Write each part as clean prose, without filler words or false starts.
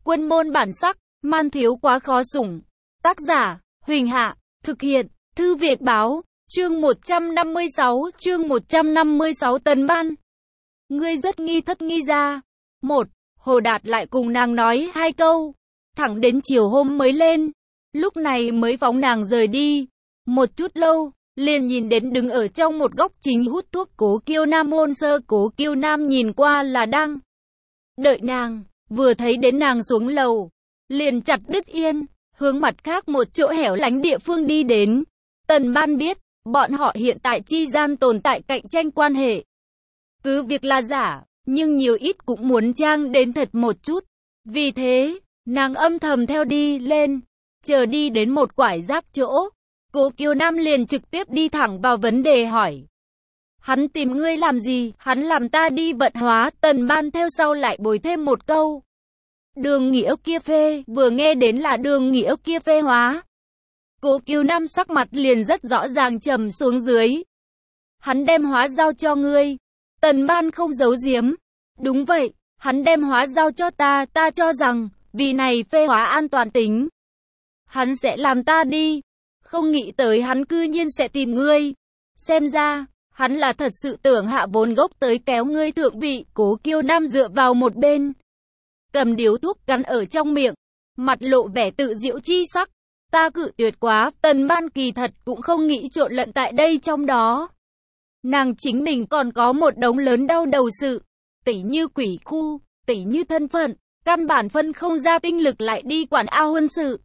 Quân môn bản sắc, man thiếu quá khó sủng. Tác giả, Huỳnh Hạ, thực hiện, Thư Việt Báo, chương 156 Tần Ban. Ngươi rất nghi thất nghi ra. Hồ Đạt lại cùng nàng nói 2 câu, thẳng đến chiều hôm mới lên, lúc này mới phóng nàng rời đi. Một chút lâu, liền nhìn đến đứng ở trong một góc chính hút thuốc Cố Kiêu Nam hôn sơ. Cố Kiêu Nam nhìn qua là đang đợi nàng, vừa thấy đến nàng xuống lầu, liền chặt đứt yên, hướng mặt khác một chỗ hẻo lánh địa phương đi đến. Tần Ban biết, bọn họ hiện tại chi gian tồn tại cạnh tranh quan hệ. Cứ việc là giả, nhưng nhiều ít cũng muốn trang đến thật một chút. Vì thế, nàng âm thầm theo đi lên, chờ đi đến một quải rác chỗ. Cố Kiêu Nam liền trực tiếp đi thẳng vào vấn đề hỏi. Hắn tìm ngươi làm gì? Hắn làm ta đi vận hóa. Tần Ban theo sau lại bồi thêm một câu. Đường nghĩa kia phê, vừa nghe đến là đường nghĩa kia phê hóa. Cố Kiêu Nam sắc mặt liền rất rõ ràng trầm xuống dưới. Hắn đem hóa giao cho ngươi. Tần Ban không giấu giếm. Đúng vậy, hắn đem hóa giao cho ta cho rằng, vì này phê hóa an toàn tính. Hắn sẽ làm ta đi. Không nghĩ tới hắn cư nhiên sẽ tìm ngươi. Xem ra, hắn là thật sự tưởng hạ vốn gốc tới kéo ngươi thượng vị. Cố Kiêu Nam dựa vào một bên, cầm điếu thuốc cắn ở trong miệng, mặt lộ vẻ tự diễu chi sắc. Ta cự tuyệt quá. Tần Ban kỳ thật cũng không nghĩ trộn lẫn tại đây trong đó. Nàng chính mình còn có một đống lớn đau đầu sự, tỉ như quỷ khu, tỉ như thân phận, căn bản phân không ra tinh lực lại đi quản ao huân sự.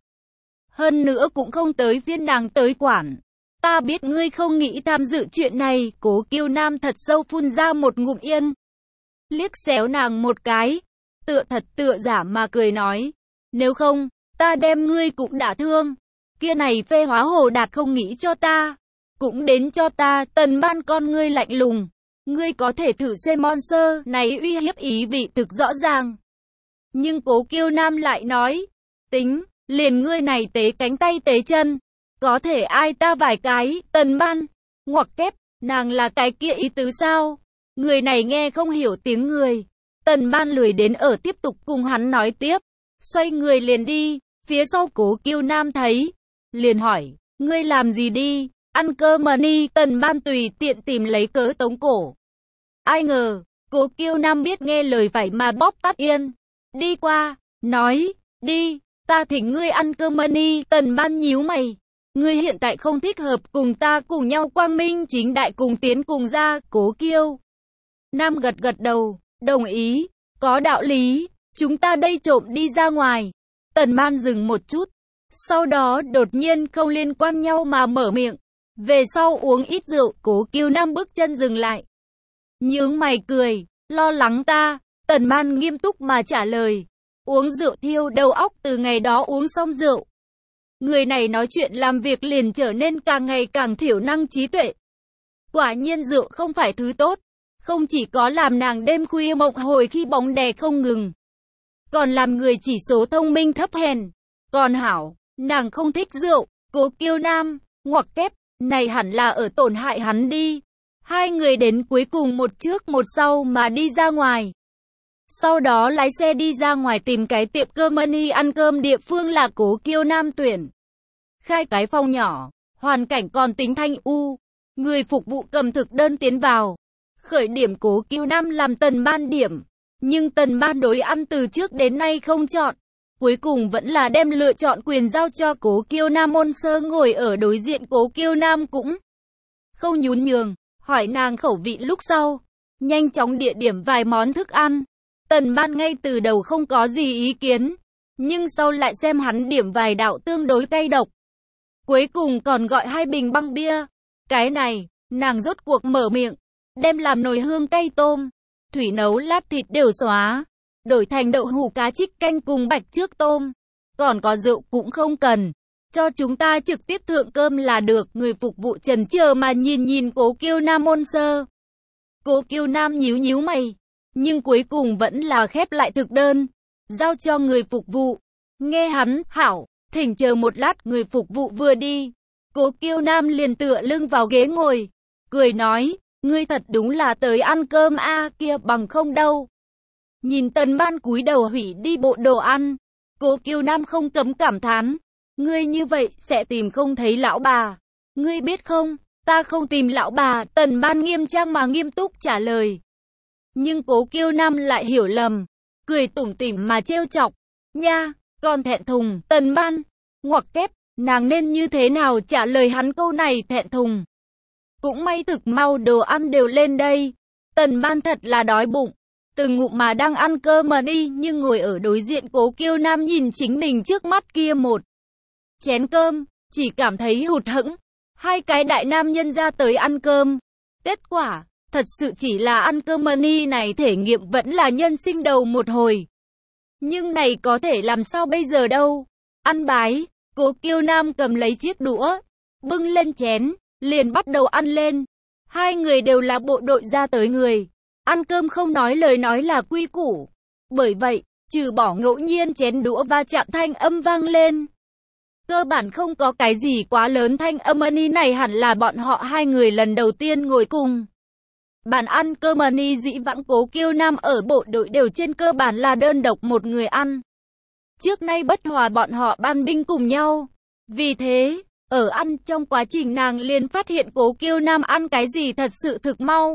Hơn nữa cũng không tới phiên nàng tới quản. Ta biết ngươi không nghĩ tham dự chuyện này. Cố Kiêu Nam thật sâu phun ra một ngụm yên, liếc xéo nàng một cái, tựa thật tựa giả mà cười nói. Nếu không, ta đem ngươi cũng đả thương. Kia này phê hóa Hồ Đạt không nghĩ cho ta, cũng đến cho ta. Tần Ban con ngươi lạnh lùng. Ngươi có thể thử xem monster này uy hiếp ý vị thực rõ ràng. Nhưng Cố Kiêu Nam lại nói. Tính, liền ngươi này tế cánh tay tế chân, có thể ai ta vài cái. Tần Ban, ngoặc kép, nàng là cái kia ý tứ sao? Người này nghe không hiểu tiếng người. Tần Ban lười đến ở tiếp tục cùng hắn nói tiếp, xoay người liền đi. Phía sau Cố Kiêu Nam thấy, liền hỏi, ngươi làm gì đi? Ăn cơm mà đi. Tần Ban tùy tiện tìm lấy cớ tống cổ. Ai ngờ, Cố Kiêu Nam biết nghe lời phải mà bóp tắt yên. Đi qua, nói, đi, ta thỉnh ngươi ăn cơm mà đi. Tần Ban nhíu mày. Ngươi hiện tại không thích hợp cùng ta cùng nhau quang minh chính đại cùng tiến cùng ra. Cố Kiêu Nam gật gật đầu, đồng ý, có đạo lý, chúng ta đây trộm đi ra ngoài. Tần Ban dừng một chút, sau đó đột nhiên không liên quan nhau mà mở miệng. Về sau uống ít rượu. Cố Kiêu Nam bước chân dừng lại, nhướng mày cười, lo lắng ta. Tần Ban nghiêm túc mà trả lời. Uống rượu thiêu đầu óc. Từ ngày đó uống xong rượu, người này nói chuyện làm việc liền trở nên càng ngày càng thiểu năng trí tuệ. Quả nhiên rượu không phải thứ tốt, không chỉ có làm nàng đêm khuya mộng hồi khi bóng đè không ngừng, còn làm người chỉ số thông minh thấp hèn. Còn hảo, nàng không thích rượu. Cố Kiêu Nam, ngoặc kép, này hẳn là ở tổn hại hắn đi. Hai người đến cuối cùng một trước một sau mà đi ra ngoài. Sau đó lái xe đi ra ngoài tìm cái tiệm cơm money ăn cơm. Địa phương là Cố Kiêu Nam tuyển khai cái phòng nhỏ, hoàn cảnh còn tính thanh u. Người phục vụ cầm thực đơn tiến vào. Khởi điểm Cố Kiêu Nam làm Tần Ban điểm, nhưng Tần Ban đối ăn từ trước đến nay không chọn. Cuối cùng vẫn là đem lựa chọn quyền giao cho Cố Kiêu Nam. Môn sơ ngồi ở đối diện Cố Kiêu Nam cũng không nhún nhường, hỏi nàng khẩu vị lúc sau, nhanh chóng địa điểm vài món thức ăn. Tần Ban ngay từ đầu không có gì ý kiến, nhưng sau lại xem hắn điểm vài đạo tương đối cay độc. Cuối cùng còn gọi 2 bình băng bia. Cái này, nàng rốt cuộc mở miệng, đem làm nồi hương cay tôm, thủy nấu lát thịt đều xóa, đổi thành đậu hũ cá trích canh cùng bạch trước tôm. Còn có rượu cũng không cần, cho chúng ta trực tiếp thượng cơm là được. Người phục vụ chần chờ mà nhìn Cố Kiêu Nam môn sơ. Cố Kiêu Nam nhíu mày, nhưng cuối cùng vẫn là khép lại thực đơn, giao cho người phục vụ. Nghe hắn, hảo, thỉnh chờ một lát. Người phục vụ vừa đi, Cố Kiêu Nam liền tựa lưng vào ghế ngồi, cười nói, ngươi thật đúng là tới ăn cơm a, kia bằng không đâu. Nhìn Tần Ban cúi đầu hủy đi bộ đồ ăn, Cố Kiêu Nam không cấm cảm thán. Ngươi như vậy sẽ tìm không thấy lão bà. Ngươi biết không, ta không tìm lão bà, Tần Ban nghiêm trang mà nghiêm túc trả lời. Nhưng Cố Kiêu Nam lại hiểu lầm, cười tủm tỉm mà trêu chọc. Nha, còn thẹn thùng, Tần Ban. Ngoặc kép, nàng nên như thế nào trả lời hắn câu này thẹn thùng. Cũng may thực mau đồ ăn đều lên đây. Tần Ban thật là đói bụng. Từng ngụm mà đang ăn cơm mà đi, nhưng ngồi ở đối diện Cố Kiêu Nam nhìn chính mình trước mắt kia một chén cơm, chỉ cảm thấy hụt hẫng. Hai cái đại nam nhân ra tới ăn cơm. Kết quả, thật sự chỉ là ăn cơm mà ni này thể nghiệm vẫn là nhân sinh đầu một hồi. Nhưng này có thể làm sao bây giờ đâu. Ăn bái, Cố Kiêu Nam cầm lấy chiếc đũa, bưng lên chén, liền bắt đầu ăn lên. Hai người đều là bộ đội ra tới người. Ăn cơm không nói lời nói là quy củ. Bởi vậy, trừ bỏ ngẫu nhiên chén đũa va chạm thanh âm vang lên, cơ bản không có cái gì quá lớn. Thanh âm ni này hẳn là bọn họ hai người lần đầu tiên ngồi cùng bàn ăn cơm ni. Dĩ vãng Cố Kiêu Nam ở bộ đội đều trên cơ bản là đơn độc một người ăn. Trước nay bất hòa bọn họ ban binh cùng nhau. Vì thế, ở ăn trong quá trình nàng liền phát hiện Cố Kiêu Nam ăn cái gì thật sự thực mau.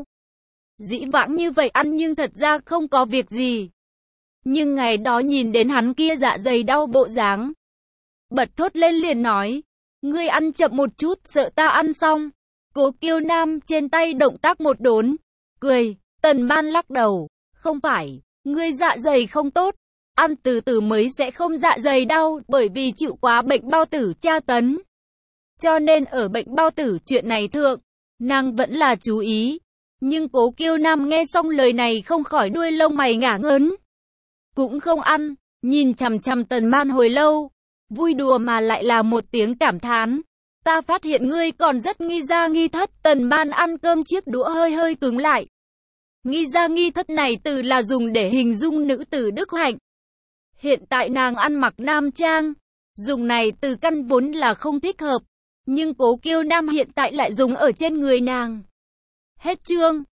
Dĩ vãng như vậy ăn nhưng thật ra không có việc gì. Nhưng ngày đó nhìn đến hắn kia dạ dày đau bộ dáng, bật thốt lên liền nói, ngươi ăn chậm một chút sợ ta ăn xong. Cố Kiêu Nam trên tay động tác một đốn, cười. Tần Ban lắc đầu, không phải, ngươi dạ dày không tốt, ăn từ từ mới sẽ không dạ dày đau, bởi vì chịu quá bệnh bao tử tra tấn. Cho nên ở bệnh bao tử chuyện này thượng, nàng vẫn là chú ý. Nhưng Cố Kiêu Nam nghe xong lời này không khỏi đuôi lông mày ngả ngớn. Cũng không ăn, nhìn chằm chằm Tần Ban hồi lâu, vui đùa mà lại là một tiếng cảm thán. Ta phát hiện ngươi còn rất nghi ra nghi thất. Tần Ban ăn cơm chiếc đũa hơi hơi cứng lại. Nghi ra nghi thất này từ là dùng để hình dung nữ tử đức hạnh. Hiện tại nàng ăn mặc nam trang, dùng này từ căn vốn là không thích hợp. Nhưng Cố Kiêu Nam hiện tại lại dùng ở trên người nàng. Hết chương.